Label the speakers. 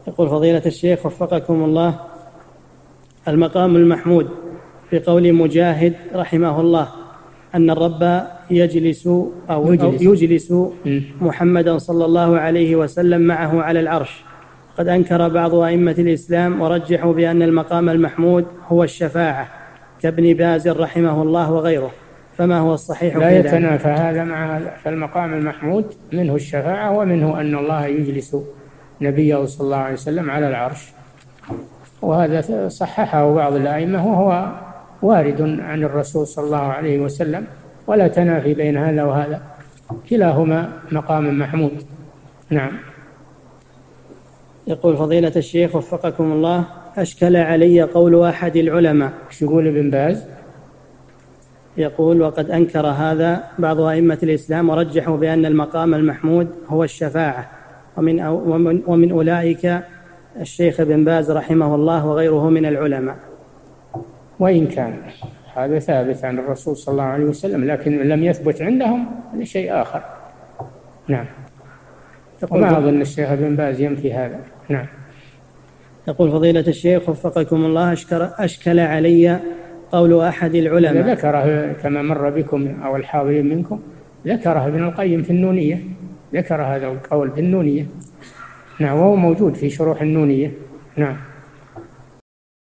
Speaker 1: يقول فضيلة الشيخ وفقكم الله، المقام المحمود في قول مجاهد رحمه الله أن الرب يجلس محمدا صلى الله عليه وسلم معه على العرش، قد أنكر بعض أئمة الإسلام ورجحوا بأن المقام المحمود هو الشفاعة كابن باز رحمه الله وغيره، فما هو الصحيح؟
Speaker 2: لا يتنافى هذا مع هذا، فالمقام المحمود منه الشفاعة ومنه أن الله يجلس نبيه صلى الله عليه وسلم على العرش، وهذا صححه بعض الأئمة وهو وارد عن الرسول صلى الله عليه وسلم، ولا تنافي بين هذا وهذا، كلاهما مقام محمود. نعم.
Speaker 1: يقول فضيلة الشيخ وفقكم الله، أشكل علي قول أحد العلماء.
Speaker 2: ايش يقول ابن باز؟
Speaker 1: يقول وقد أنكر هذا بعض أئمة الإسلام ورجحوا بأن المقام المحمود هو الشفاعة، ومن أولئك الشيخ ابن باز رحمه الله وغيره من العلماء.
Speaker 2: وإن كان هذا ثابت عن الرسول صلى الله عليه وسلم، لكن لم يثبت عندهم لشيء آخر. نعم. وما أظن الشيخ ابن باز ينفي هذا. نعم.
Speaker 1: يقول فضيلة الشيخ وفقكم الله، أشكل علي قول أحد العلماء.
Speaker 2: ذكره كما مر بكم أو الحاضرين منكم، ذكره ابن القيم في النونية، ذكر هذا القول في النونية. نعم، وهو موجود في شروح النونية. نعم.